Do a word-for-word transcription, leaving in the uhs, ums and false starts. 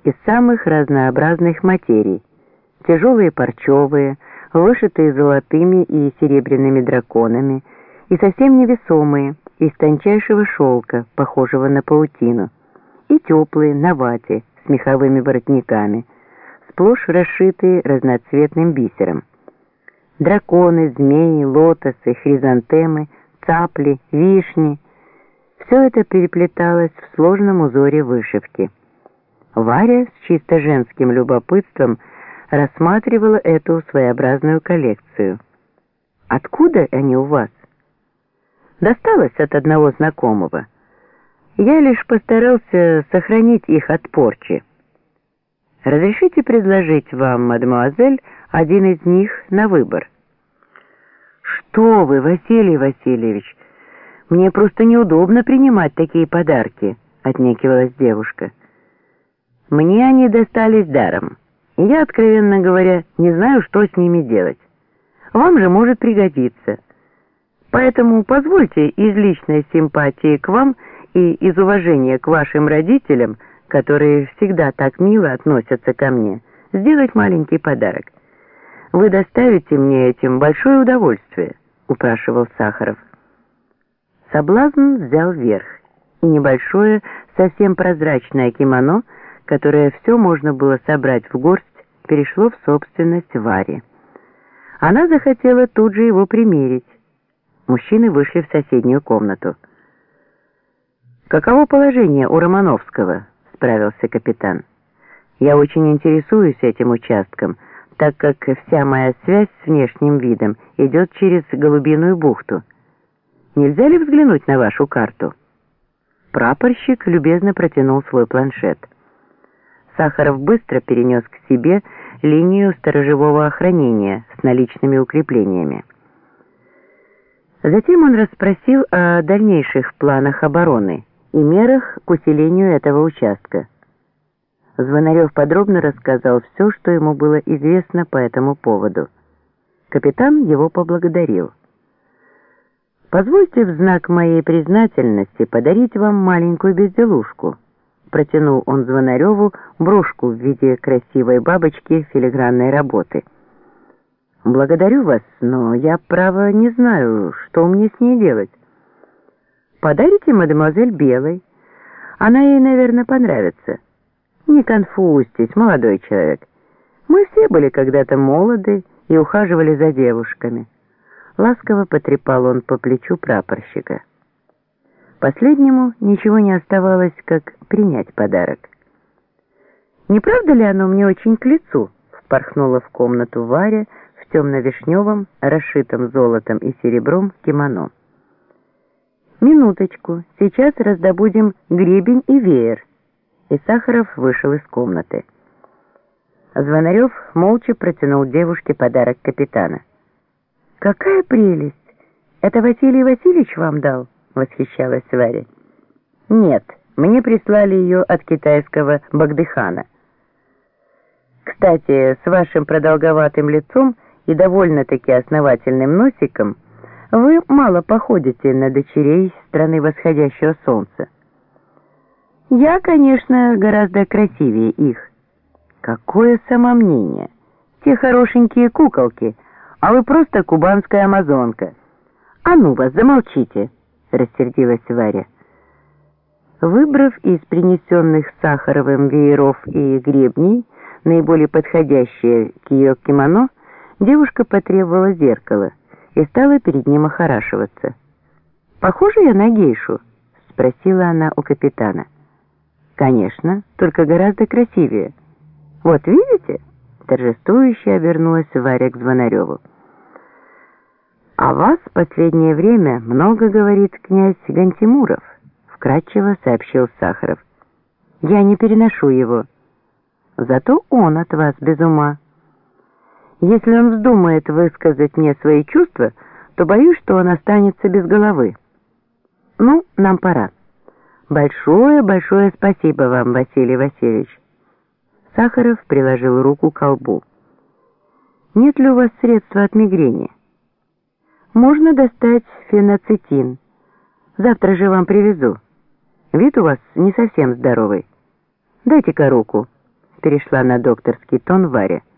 из самых разнообразных материй. Тяжелые парчевые, вышитые золотыми и серебряными драконами, и совсем невесомые, из тончайшего шелка, похожего на паутину, и теплые, на вате, с меховыми воротниками, сплошь расшитые разноцветным бисером. Драконы, змеи, лотосы, хризантемы, цапли, вишни — все это переплеталось в сложном узоре вышивки. Варя с чисто женским любопытством рассматривала эту своеобразную коллекцию. «Откуда они у вас?» «Досталось от одного знакомого. Я лишь постарался сохранить их от порчи. Разрешите предложить вам, мадемуазель, один из них на выбор?» «Что вы, Василий Васильевич, мне просто неудобно принимать такие подарки», — отнекивалась девушка. «Мне они достались даром, и я, откровенно говоря, не знаю, что с ними делать. Вам же может пригодиться. Поэтому позвольте из личной симпатии к вам и из уважения к вашим родителям, которые всегда так мило относятся ко мне, сделать маленький подарок. Вы доставите мне этим большое удовольствие», — упрашивал Сахаров. Соблазн взял верх, и небольшое, совсем прозрачное кимоно, которое все можно было собрать в горсть, перешло в собственность Вари. Она захотела тут же его примерить. Мужчины вышли в соседнюю комнату. «Каково положение у Романовского?» — справился капитан. «Я очень интересуюсь этим участком, так как вся моя связь с внешним видом идет через Голубиную бухту. Нельзя ли взглянуть на вашу карту?» Прапорщик любезно протянул свой планшет. Сахаров быстро перенес к себе линию сторожевого охранения с наличными укреплениями. Затем он расспросил о дальнейших планах обороны и мерах к усилению этого участка. Звонарев подробно рассказал все, что ему было известно по этому поводу. Капитан его поблагодарил. «Позвольте в знак моей признательности подарить вам маленькую безделушку». Протянул он Звонареву брошку в виде красивой бабочки филигранной работы. «Благодарю вас, но я, право, не знаю, что мне с ней делать». «Подарите мадемуазель Белой. Она ей, наверное, понравится». «Не конфузьтесь, молодой человек. Мы все были когда-то молоды и ухаживали за девушками». Ласково потрепал он по плечу прапорщика. Последнему ничего не оставалось, как принять подарок. «Не правда ли оно мне очень к лицу?» — впорхнула в комнату Варя в темно-вишневом, расшитом золотом и серебром кимоно. «Минуточку, сейчас раздобудем гребень и веер». И Сахаров вышел из комнаты. Звонарев молча протянул девушке подарок капитана. «Какая прелесть! Это Василий Васильевич вам дал?» — восхищалась Варя. «Нет, мне прислали ее от китайского Багдыхана. Кстати, с вашим продолговатым лицом и довольно-таки основательным носиком вы мало походите на дочерей страны восходящего солнца. Я, конечно, гораздо красивее их». «Какое самомнение! Те хорошенькие куколки, а вы просто кубанская амазонка». «А ну вас, замолчите!» — рассердилась Варя. Выбрав из принесенных Сахаровым вееров и гребней наиболее подходящее к ее кимоно, девушка потребовала зеркала и стала перед ним охорашиваться. «Похожа я на гейшу?» — спросила она у капитана. «Конечно, только гораздо красивее. Вот видите?» — торжествующе обернулась Варя к Звонареву. «О вас в последнее время много говорит князь Гантимуров», — вкратчиво сообщил Сахаров. «Я не переношу его. Зато он от вас без ума. Если он вздумает высказать мне свои чувства, то боюсь, что он останется без головы. Ну, нам пора. Большое-большое спасибо вам, Василий Васильевич». Сахаров приложил руку к колбу. «Нет ли у вас средства от мигрени?» «Можно достать феноцетин. Завтра же вам привезу. Вид у вас не совсем здоровый. Дайте-ка руку». перешла на докторский тон Варя.